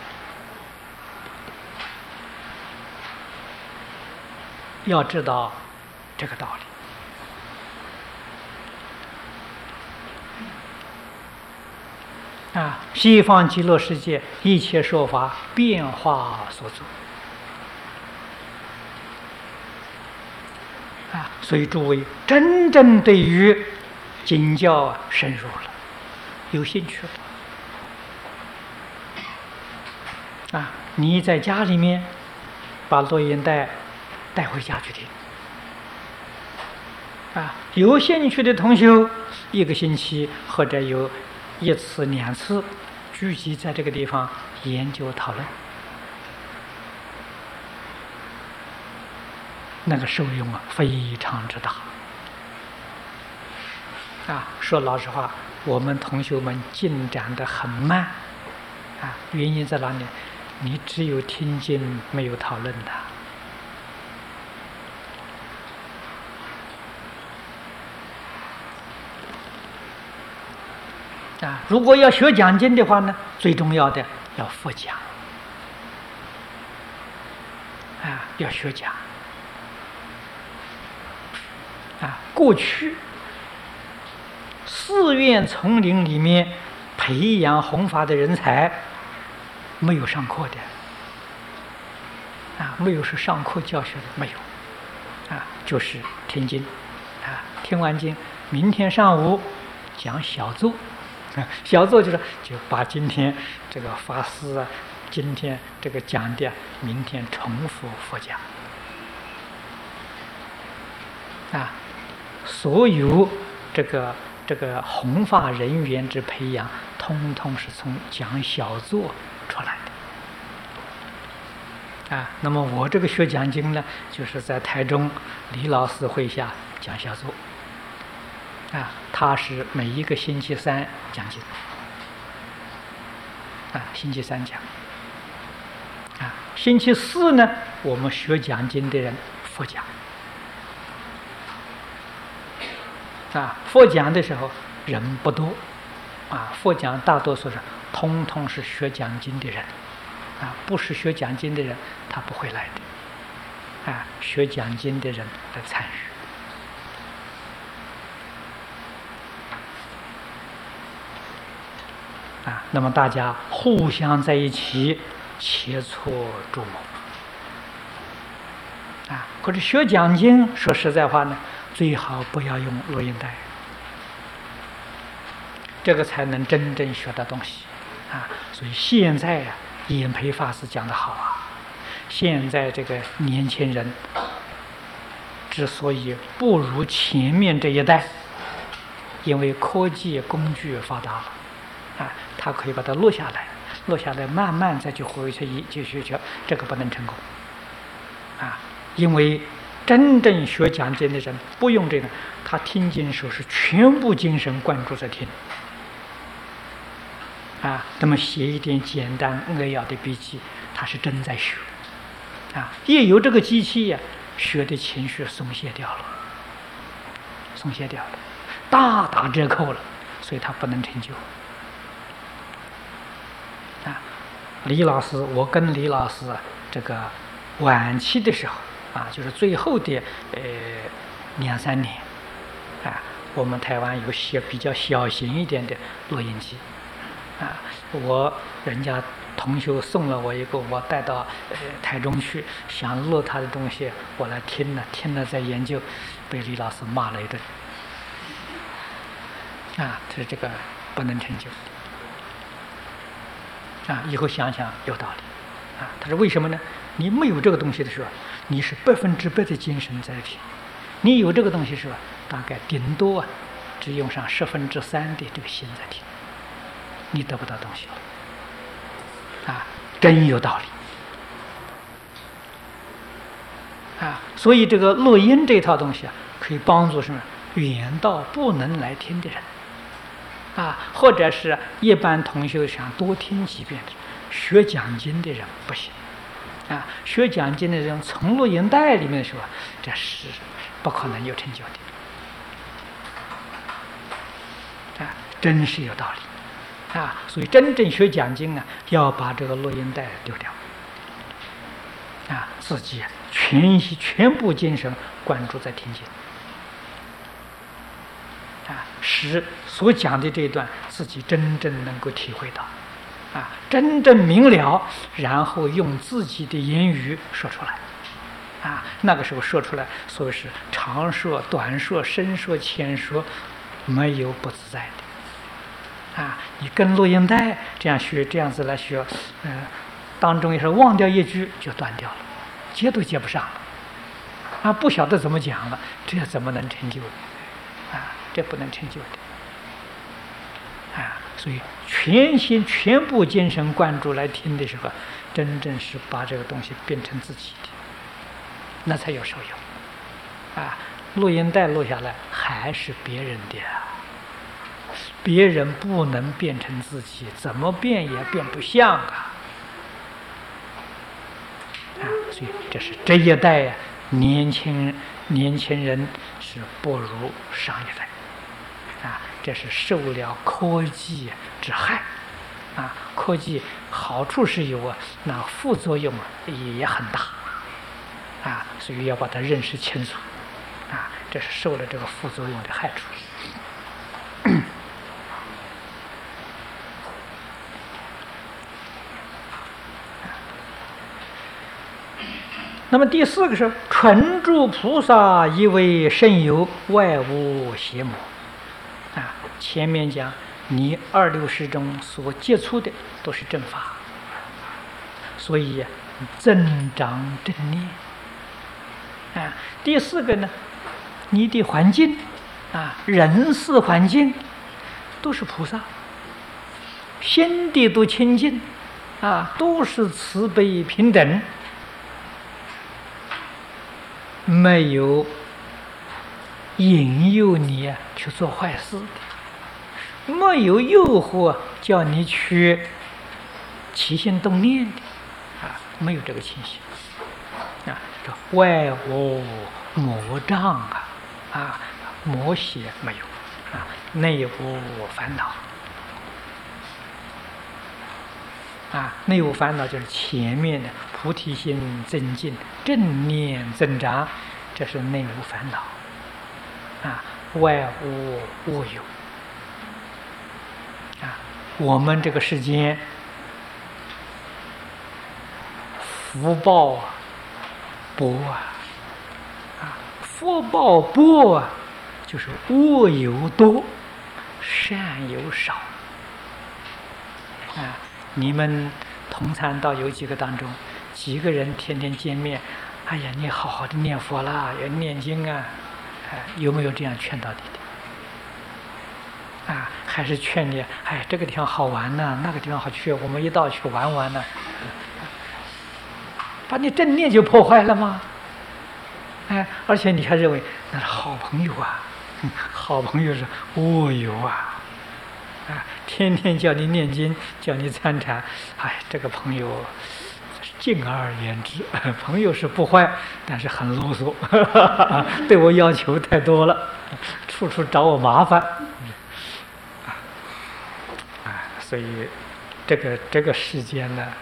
S1: 要知道这个道理。西方极乐世界一切说法变化所做所以诸位真正对于经教深入了，有兴趣了你在家里面把录音带带回家去听有兴趣的同修一个星期或者有1次2次聚集在这个地方研究讨论，那个受用非常之大说老实话，我们同学们进展得很慢原因在哪里？你只有听经没有讨论如果要学讲经的话呢，最重要的要复讲要学讲过去寺院丛林里面培养弘法的人才没有上课的没有是上课教学的，没有就是听经听完经明天上午讲小座小座就把今天这个法师今天这个讲的明天重复复讲所有这个弘法人员之培养通通是从讲小座出来的那么我这个学讲经呢，就是在台中李老师会下讲小座他是每一个星期三讲经星期三讲星期四呢我们学讲经的人复讲复讲的时候人不多复讲大多数是通通是学讲经的人不是学讲经的人他不会来的学讲经的人来参与那么大家互相在一起切磋琢磨可是学讲经说实在话呢，最好不要用录音带，这个才能真正学到东西所以现在演培法师讲得好现在这个年轻人之所以不如前面这一代，因为科技工具发达了他可以把它录下来慢慢再去回去继续学，这个不能成功因为真正学讲经的人不用这个，他听经时候是全部精神灌注在听那么写一点简单扼要的笔记，他是真在学一有这个机器学的情绪松懈掉了，大打折扣了，所以他不能成就李老师，我跟李老师这个晚期的时候就是最后的 2、3年，我们台湾有些比较小型一点的录音机，人家同学送了我一个，我带到台中去，想录他的东西，我来听了再研究，被李老师骂了一顿。他说这个不能成就。以后想想有道理。他说为什么呢？你没有这个东西的时候，你是100%的精神在听；你有这个东西的时候，大概顶多只用上3%的这个心在听，你得不到东西了。真有道理。所以这个录音这套东西可以帮助什么？远道不能来听的人。或者是一般同学想多听几遍的，学讲经的人不行。学讲经的人从录音带里面的时候，这是不可能有成就的。真是有道理。所以真正学讲经要把这个录音带丢掉。自己全部精神关注在听经。使所讲的这一段自己真正能够体会到，真正明了，然后用自己的言语说出来，那个时候说出来，所谓是长说、短说、深说、浅说，没有不自在的。你跟录音带这样学，这样子来学，当中也是忘掉一句就断掉了，接都接不上了，不晓得怎么讲了，这怎么能成就？这不能成就的。所以全部精神贯注来听的时候，真正是把这个东西变成自己的，那才有受用。录音带录下来还是别人的，别人不能变成自己，怎么变也变不像所以这是这一代年轻人是不如上一代。这是受了科技之害。科技好处是有那副作用也很大。所以要把它认识清楚。这是受了这个副作用的害处。那么第4个是纯住菩萨，以为甚有，外无邪魔。前面讲你26识中所接触的都是正法，所以增长正念。第4个呢，你的环境人事环境都是菩萨，心地都清净都是慈悲平等，没有引诱你去做坏事的，没有诱惑叫你去起心动念的没有这个情形这外无魔障魔邪没有内无烦恼内无烦恼就是前面的菩提心增进，正念增长，这是内无烦恼外无我有我们这个世间福报薄福报薄就是恶有多，善有少你们同参道有几个当中，几个人天天见面，哎呀，你好好的念佛啦，要念经有没有这样劝导你的还是劝你这个地方好玩呢，那个地方好去，我们一道去玩玩呢把你正念就破坏了吗？而且你还认为那是好朋友好朋友是恶友天天叫你念经，叫你参禅，这个朋友敬而远之，朋友是不坏，但是很啰嗦对我要求太多了，处处找我麻烦所以这个世间呢，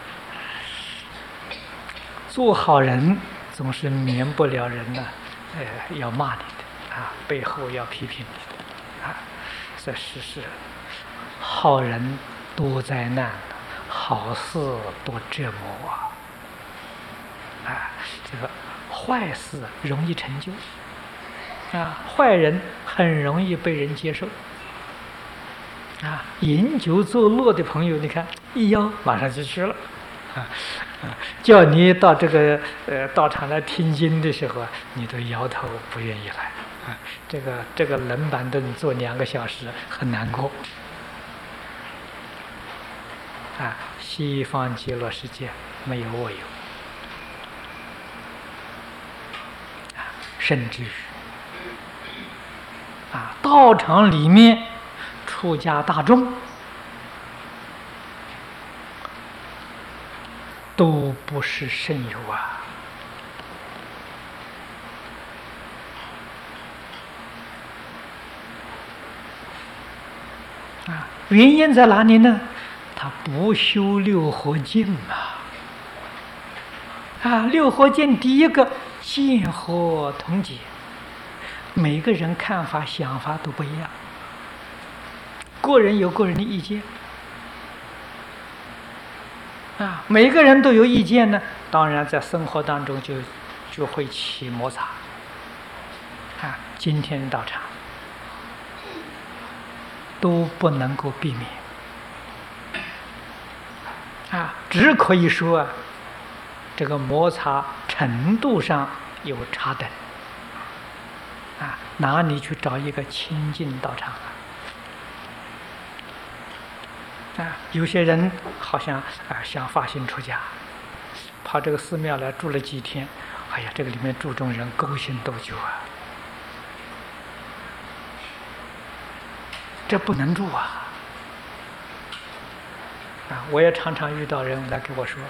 S1: 做好人总是免不了人要骂你背后要批评你啊。这是好人多灾难，好事多折磨啊！这个坏事容易成就啊，坏人很容易被人接受啊。饮酒作乐的朋友，你看一邀马上就去了叫你到这个道场来听经的时候你都摇头不愿意来这个冷板凳坐2个小时很难过西方极乐世界没有我有甚至于道场里面出家大众都不是圣友原因在哪里呢？他不修六合敬六合敬第一个见合同解，每个人看法想法都不一样，个人有个人的意见每个人都有意见呢，当然在生活当中就会起摩擦今天道场都不能够避免只可以说这个摩擦程度上有差等哪里去找一个清净道场有些人好像想发心出家，跑这个寺庙来住了几天，哎呀，这个里面注重人勾心斗角这不能住我也常常遇到人来跟我说，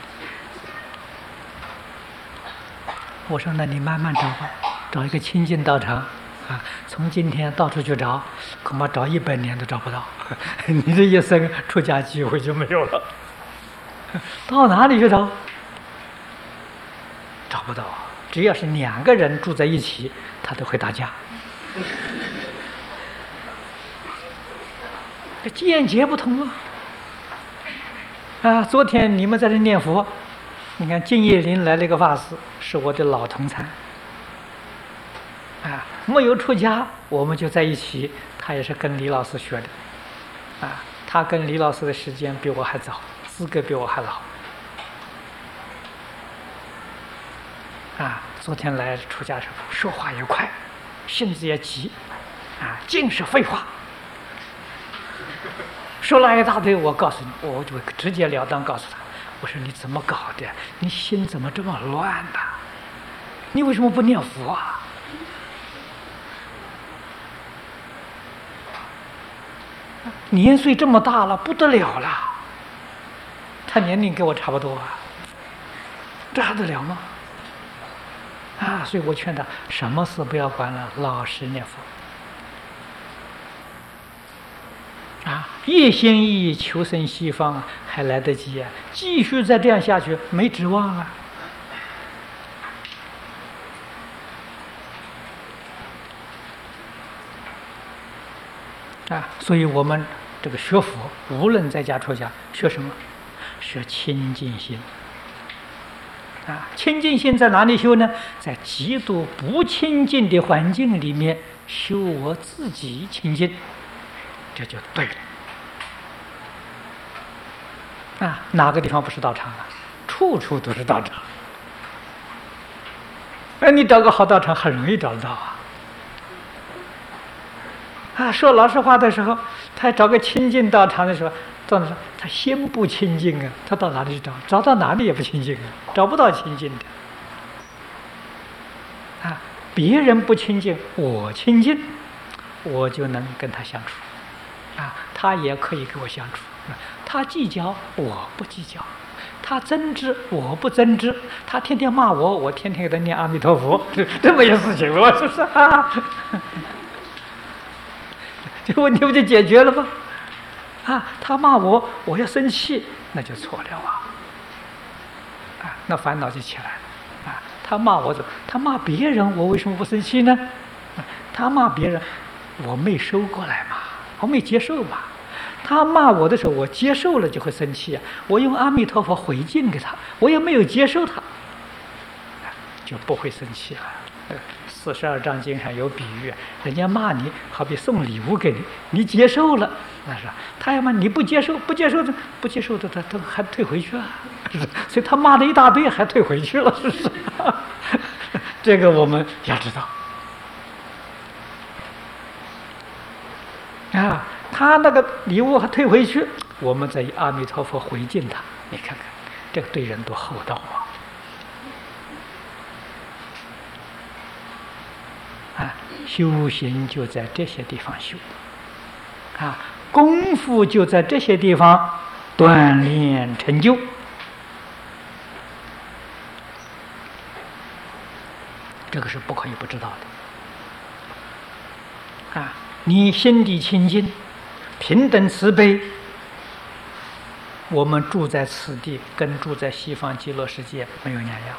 S1: 我说那你慢慢找吧，找一个清净道场从今天到处去找，恐怕找100年都找不到你这一生出家机会就没有了到哪里去找？找不到只要是2个人住在一起他都会打架这见解不同昨天你们在这念佛，你看净业林来了一个法师，是我的老同参没有出家我们就在一起，他也是跟李老师学的他跟李老师的时间比我还早，资格比我还老昨天来出家时候说话也快，性子也急尽是废话，说了一大堆。我告诉你，我就直截了当告诉他，我说你怎么搞的？你心怎么这么乱呢？你为什么不念佛年岁这么大了，不得了了。他年龄跟我差不多这还得了吗？所以我劝他什么事不要管了，老实念佛一心一意求生西方还来得及继续再这样下去没指望所以我们这个学佛，无论在家出家，学什么？学清净心清净心在哪里修呢？在极度不清净的环境里面修我自己清净，这就对了哪个地方不是道场处处都是道场你找个好道场很容易找得到说老实话的时候，他找个清净道场的时候，他心不清净他到哪里去找？找到哪里也不清净找不到清净的别人不清净，我清净，我就能跟他相处他也可以跟我相处他计较，我不计较；他争执，我不争执；他天天骂我，我天天给他念阿弥陀佛，这么些事情了，是不是这个问题不就解决了吗？他骂我，我要生气，那就错了那烦恼就起来了他骂我，他骂别人，我为什么不生气呢？ 他骂别人，我没收过来嘛，我没接受嘛。他骂我的时候，我接受了就会生气啊。我用阿弥陀佛回敬给他，我也没有接受他，就不会生气了。42章经上有比喻，人家骂你，好比送礼物给你，你接受了，那是他要骂你不接受，不接受的他还退回去啊，所以他骂了一大堆，还退回去了，是不是？这个我们要知道啊，他那个礼物还退回去，我们再以阿弥陀佛回敬他，你看看这个对人多厚道啊！啊，修行就在这些地方修，啊，功夫就在这些地方锻炼成就。这个是不可以不知道的。啊，你心地清净，平等慈悲，我们住在此地，跟住在西方极乐世界没有两样。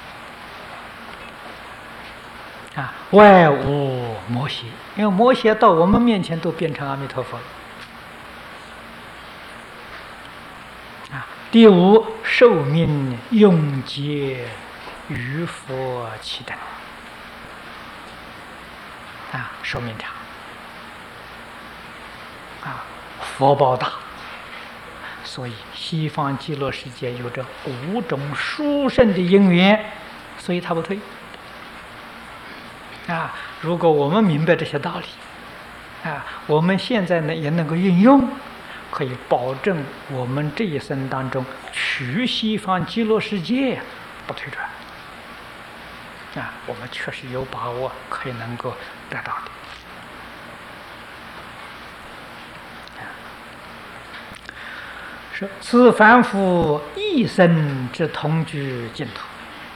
S1: 啊，外无魔邪，因为魔邪到我们面前都变成阿弥陀佛了。啊，第五，寿命永劫与佛齐等。啊，寿命长。啊，福报大，所以西方极乐世界有着5种殊胜的因缘，所以他不退。啊，如果我们明白这些道理，啊，我们现在呢也能够运用，可以保证我们这一生当中去西方极乐世界不退转。啊，我们确实有把握可以能够得到的。说此凡夫一生之同居净土。